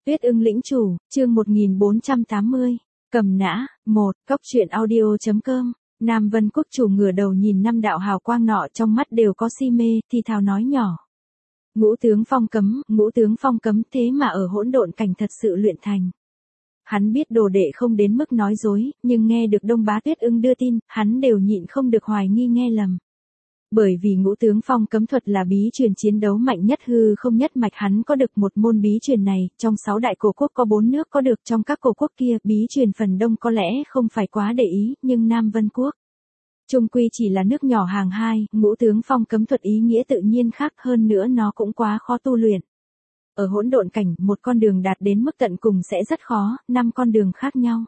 Tuyết ưng lĩnh chủ, chương 1480. Cầm nã, 1, cốc truyện audio.com. Nam Vân Quốc chủ ngửa đầu nhìn năm đạo hào quang nọ, trong mắt đều có si mê, thì thào nói nhỏ. Ngũ tướng phong cấm thế mà ở hỗn độn cảnh thật sự luyện thành. Hắn biết đồ đệ không đến mức nói dối, nhưng nghe được Đông Bá Tuyết ưng đưa tin, hắn đều nhịn không được hoài nghi nghe lầm. Bởi vì ngũ tướng phong cấm thuật là bí truyền chiến đấu mạnh nhất hư không nhất mạch, hắn có được một môn bí truyền này, trong 6 đại cổ quốc có 4 nước có được, trong các cổ quốc kia, bí truyền phần đông có lẽ không phải quá để ý, nhưng Nam Vân Quốc chung quy chỉ là nước nhỏ hàng hai, ngũ tướng phong cấm thuật ý nghĩa tự nhiên khác, hơn nữa nó cũng quá khó tu luyện. Ở hỗn độn cảnh, một con đường đạt đến mức tận cùng sẽ rất khó, 5 con đường khác nhau.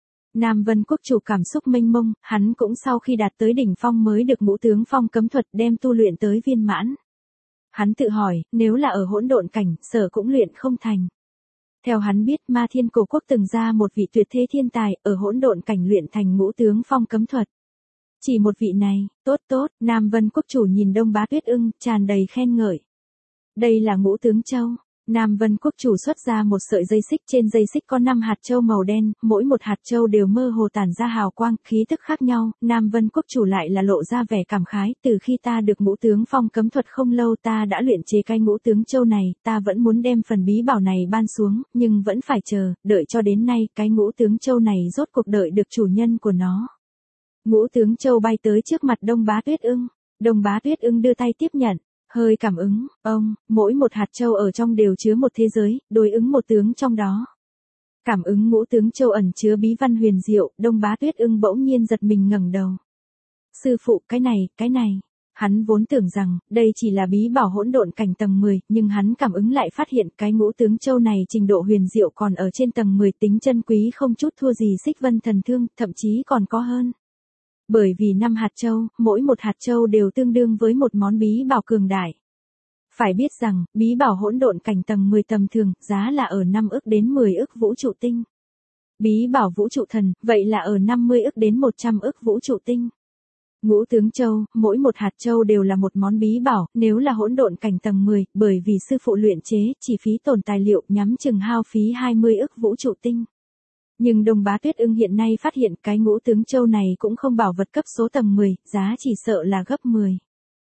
Nam Vân Quốc chủ cảm xúc mênh mông, hắn cũng sau khi đạt tới đỉnh phong mới được ngũ tướng phong cấm thuật đem tu luyện tới viên mãn. Hắn tự hỏi, nếu là ở hỗn độn cảnh, sợ cũng luyện không thành. Theo hắn biết, Ma Thiên cổ quốc từng ra một vị tuyệt thế thiên tài, ở hỗn độn cảnh luyện thành ngũ tướng phong cấm thuật. Chỉ một vị này, tốt, Nam Vân Quốc chủ nhìn Đông Bá Tuyết ưng, tràn đầy khen ngợi. Đây là ngũ tướng châu. Nam Vân Quốc chủ xuất ra một sợi dây xích, trên dây xích có 5 hạt châu màu đen, mỗi một hạt châu đều mơ hồ tản ra hào quang, khí tức khác nhau. Nam Vân Quốc chủ lại là lộ ra vẻ cảm khái, từ khi ta được ngũ tướng phong cấm thuật không lâu ta đã luyện chế cái ngũ tướng châu này, ta vẫn muốn đem phần bí bảo này ban xuống, nhưng vẫn phải chờ, đợi cho đến nay, cái ngũ tướng châu này rốt cuộc đợi được chủ nhân của nó. Ngũ tướng châu bay tới trước mặt Đông Bá Tuyết ưng. Đông Bá Tuyết ưng đưa tay tiếp nhận. Hơi cảm ứng, mỗi một hạt châu ở trong đều chứa một thế giới, đối ứng một tướng trong đó. Cảm ứng ngũ tướng châu ẩn chứa bí văn huyền diệu, Đông Bá Tuyết ưng bỗng nhiên giật mình ngẩng đầu. Sư phụ, cái này. Hắn vốn tưởng rằng, đây chỉ là bí bảo hỗn độn cảnh tầng 10, nhưng hắn cảm ứng lại phát hiện cái ngũ tướng châu này trình độ huyền diệu còn ở trên tầng 10, tính chân quý không chút thua gì Xích Vân thần thương, thậm chí còn có hơn. Bởi vì 5 hạt châu, mỗi một hạt châu đều tương đương với một món bí bảo cường đại. Phải biết rằng, bí bảo hỗn độn cảnh tầng 10 tầm thường, giá là ở 5 ức đến 10 ức vũ trụ tinh. Bí bảo vũ trụ thần, vậy là ở 50 ức đến 100 ức vũ trụ tinh. Ngũ tướng châu, mỗi một hạt châu đều là một món bí bảo, nếu là hỗn độn cảnh tầng 10, bởi vì sư phụ luyện chế, chỉ phí tổn tài liệu nhắm chừng hao phí 20 ức vũ trụ tinh. Nhưng Đông Bá Tuyết ưng hiện nay phát hiện cái ngũ tướng châu này cũng không bảo vật cấp số tầng 10, giá chỉ sợ là gấp 10.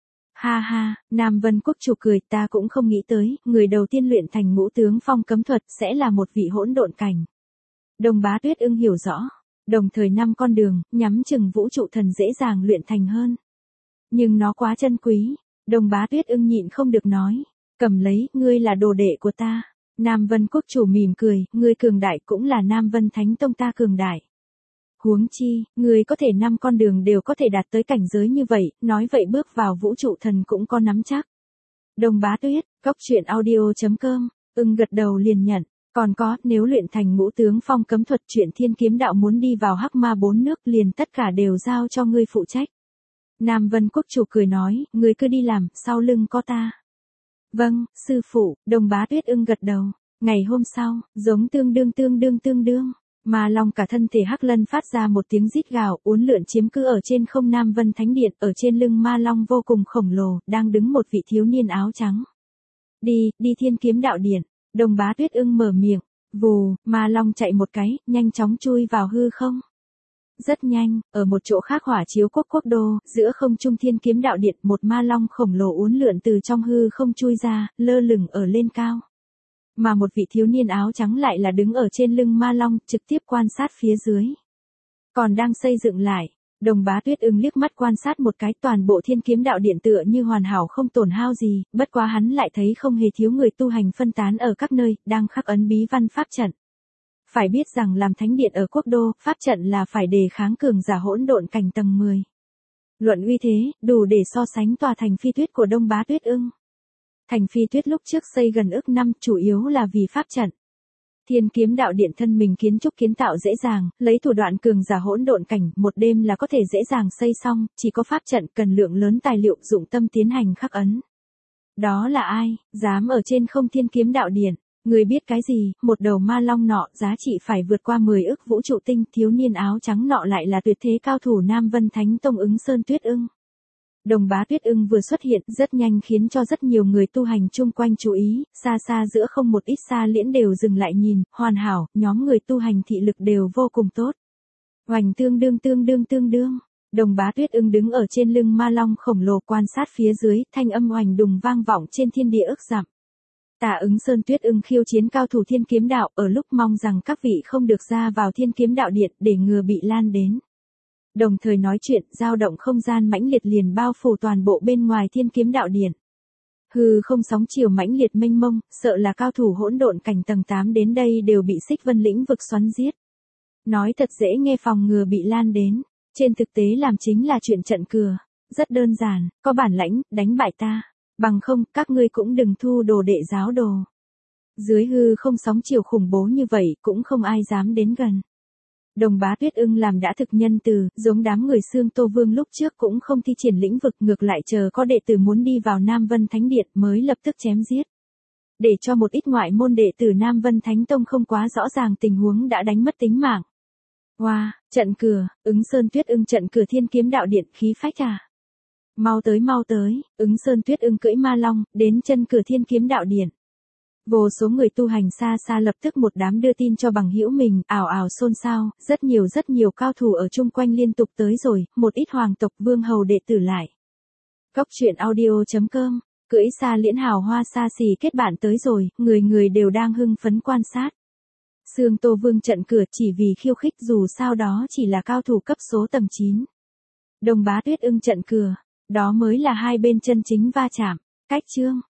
Ha, Nam Vân Quốc chủ cười, ta cũng không nghĩ tới, người đầu tiên luyện thành ngũ tướng phong cấm thuật sẽ là một vị hỗn độn cảnh. Đông Bá Tuyết ưng hiểu rõ, đồng thời 5 con đường, nhắm chừng vũ trụ thần dễ dàng luyện thành hơn. Nhưng nó quá chân quý, Đông Bá Tuyết ưng nhịn không được nói, cầm lấy, ngươi là đồ đệ của ta. Nam Vân Quốc chủ mỉm cười, ngươi cường đại cũng là Nam Vân Thánh Tông ta cường đại. Huống chi, ngươi có thể 5 con đường đều có thể đạt tới cảnh giới như vậy, nói vậy bước vào vũ trụ thần cũng có nắm chắc. Đông Bá Tuyết, cốc truyện audio.com, ưng gật đầu liền nhận, còn có, nếu luyện thành ngũ tướng phong cấm thuật chuyện Thiên Kiếm đạo muốn đi vào Hắc Ma 4 nước liền tất cả đều giao cho ngươi phụ trách. Nam Vân Quốc chủ cười nói, ngươi cứ đi làm, sau lưng có ta. Vâng, sư phụ, Đông Bá Tuyết ưng gật đầu. Ngày hôm sau, giống tương đương, Ma Long cả thân thể hắc lân phát ra một tiếng rít gào, uốn lượn chiếm cứ ở trên không Nam Vân Thánh Điện, ở trên lưng Ma Long vô cùng khổng lồ, đang đứng một vị thiếu niên áo trắng. Đi Thiên Kiếm đạo điện, Đông Bá Tuyết ưng mở miệng, vù, Ma Long chạy một cái, nhanh chóng chui vào hư không. Rất nhanh, ở một chỗ khác Hỏa Chiếu quốc quốc đô, giữa không trung Thiên Kiếm đạo điện, một ma long khổng lồ uốn lượn từ trong hư không chui ra, lơ lửng ở lên cao. Mà một vị thiếu niên áo trắng lại là đứng ở trên lưng ma long, trực tiếp quan sát phía dưới. Còn đang xây dựng lại, Đông Bá Tuyết ưng liếc mắt quan sát một cái, toàn bộ Thiên Kiếm đạo điện tựa như hoàn hảo không tổn hao gì, bất quá hắn lại thấy không hề thiếu người tu hành phân tán ở các nơi, đang khắc ấn bí văn pháp trận. Phải biết rằng làm thánh điện ở quốc đô, pháp trận là phải đề kháng cường giả hỗn độn cảnh tầng 10. Luận uy thế, đủ để so sánh tòa thành Phi Tuyết của Đông Bá Tuyết ưng. Thành Phi Tuyết lúc trước xây gần ức năm, chủ yếu là vì pháp trận. Thiên Kiếm đạo điện thân mình kiến trúc kiến tạo dễ dàng, lấy thủ đoạn cường giả hỗn độn cảnh, một đêm là có thể dễ dàng xây xong, chỉ có pháp trận cần lượng lớn tài liệu dụng tâm tiến hành khắc ấn. Đó là ai, dám ở trên không Thiên Kiếm đạo điện? Người biết cái gì, một đầu ma long nọ giá trị phải vượt qua 10 ức vũ trụ tinh, thiếu niên áo trắng nọ lại là tuyệt thế cao thủ Nam Vân Thánh Tông Ứng Sơn Tuyết ưng. Đồng Bá Tuyết Ưng vừa xuất hiện rất nhanh khiến cho rất nhiều người tu hành chung quanh chú ý, xa xa giữa không một ít xa liễn đều dừng lại nhìn, hoàn hảo, nhóm người tu hành thị lực đều vô cùng tốt. Hoành tương đương. Đồng Bá Tuyết Ưng đứng ở trên lưng ma long khổng lồ quan sát phía dưới, thanh âm oành đùng vang vọng trên thiên địa ức dặm. Tả Ứng Sơn Tuyết Ưng khiêu chiến cao thủ Thiên Kiếm Đạo, ở lúc mong rằng các vị không được ra vào Thiên Kiếm Đạo điện để ngừa bị lan đến. Đồng thời nói chuyện, dao động không gian mãnh liệt liền bao phủ toàn bộ bên ngoài Thiên Kiếm Đạo điện. Hư không sóng chiều mãnh liệt mênh mông, sợ là cao thủ hỗn độn cảnh tầng 8 đến đây đều bị Xích Vân lĩnh vực xoắn giết. Nói thật dễ nghe phòng ngừa bị lan đến, trên thực tế làm chính là chuyện trận cừa, rất đơn giản, có bản lãnh, đánh bại ta, bằng không, các ngươi cũng đừng thu đồ đệ giáo đồ. Dưới hư không sóng chiều khủng bố như vậy cũng không ai dám đến gần. Đồng Bá Tuyết Ưng làm đã thực nhân từ, giống đám người Xương Tô Vương lúc trước cũng không thi triển lĩnh vực, ngược lại chờ có đệ tử muốn đi vào Nam Vân Thánh Điện mới lập tức chém giết. Để cho một ít ngoại môn đệ tử Nam Vân Thánh Tông không quá rõ ràng tình huống đã đánh mất tính mạng. Wow, trận cừa, Ứng Sơn Tuyết Ưng trận cừa Thiên Kiếm Đạo điện, khí phách à. Mau tới, Ứng Sơn Tuyết Ưng cưỡi ma long, đến chân cửa Thiên Kiếm Đạo điện. Vô số người tu hành xa xa lập tức một đám đưa tin cho bằng hữu mình, ảo ảo xôn xao, rất nhiều cao thủ ở chung quanh liên tục tới rồi, một ít hoàng tộc vương hầu đệ tử lại. Cốc truyện audio.com, cưỡi xa liễn hào hoa xa xỉ kết bạn tới rồi, người đều đang hưng phấn quan sát. Xương Tô Vương trận cửa chỉ vì khiêu khích, dù sao đó chỉ là cao thủ cấp số tầng 9. Đồng Bá Tuyết Ưng trận cửa, đó mới là hai bên chân chính va chạm. Cách chương